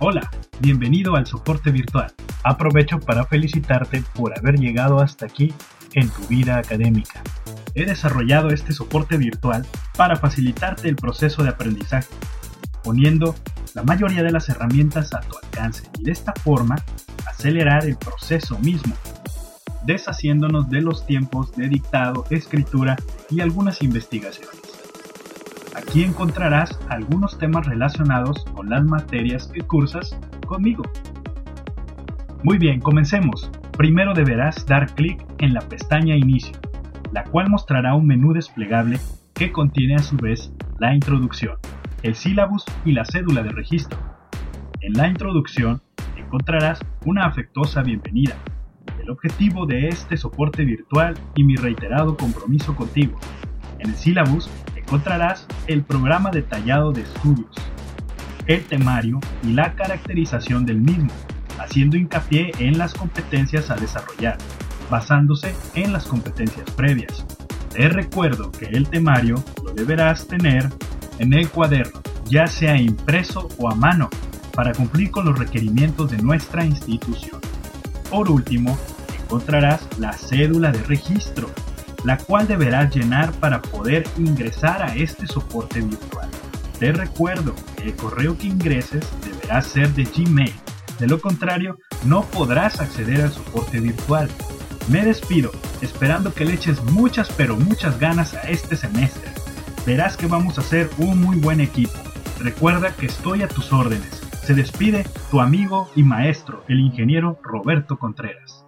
Hola, bienvenido al soporte virtual. Aprovecho para felicitarte por haber llegado hasta aquí en tu vida académica. He desarrollado este soporte virtual para facilitarte el proceso de aprendizaje, poniendo la mayoría de las herramientas a tu alcance y de esta forma acelerar el proceso mismo, deshaciéndonos de los tiempos de dictado, escritura y algunas investigaciones. Aquí encontrarás algunos temas relacionados con las materias que cursas conmigo. Muy bien, comencemos. Primero deberás dar clic en la pestaña Inicio, la cual mostrará un menú desplegable que contiene a su vez la introducción, el sílabus y la cédula de registro. En la introducción encontrarás una afectuosa bienvenida, el objetivo de este soporte virtual y mi reiterado compromiso contigo. En el sílabus encontrarás el programa detallado de estudios, el temario y la caracterización del mismo, haciendo hincapié en las competencias a desarrollar, basándose en las competencias previas. Te recuerdo que el temario lo deberás tener en el cuaderno, ya sea impreso o a mano, para cumplir con los requerimientos de nuestra institución. Por último, encontrarás la cédula de registro, la cual deberás llenar para poder ingresar a este soporte virtual. Te recuerdo que el correo que ingreses deberá ser de Gmail, de lo contrario no podrás acceder al soporte virtual. Me despido, esperando que le eches muchas ganas a este semestre. Verás que vamos a ser un muy buen equipo. Recuerda que estoy a tus órdenes. Se despide tu amigo y maestro, el ingeniero Roberto Contreras.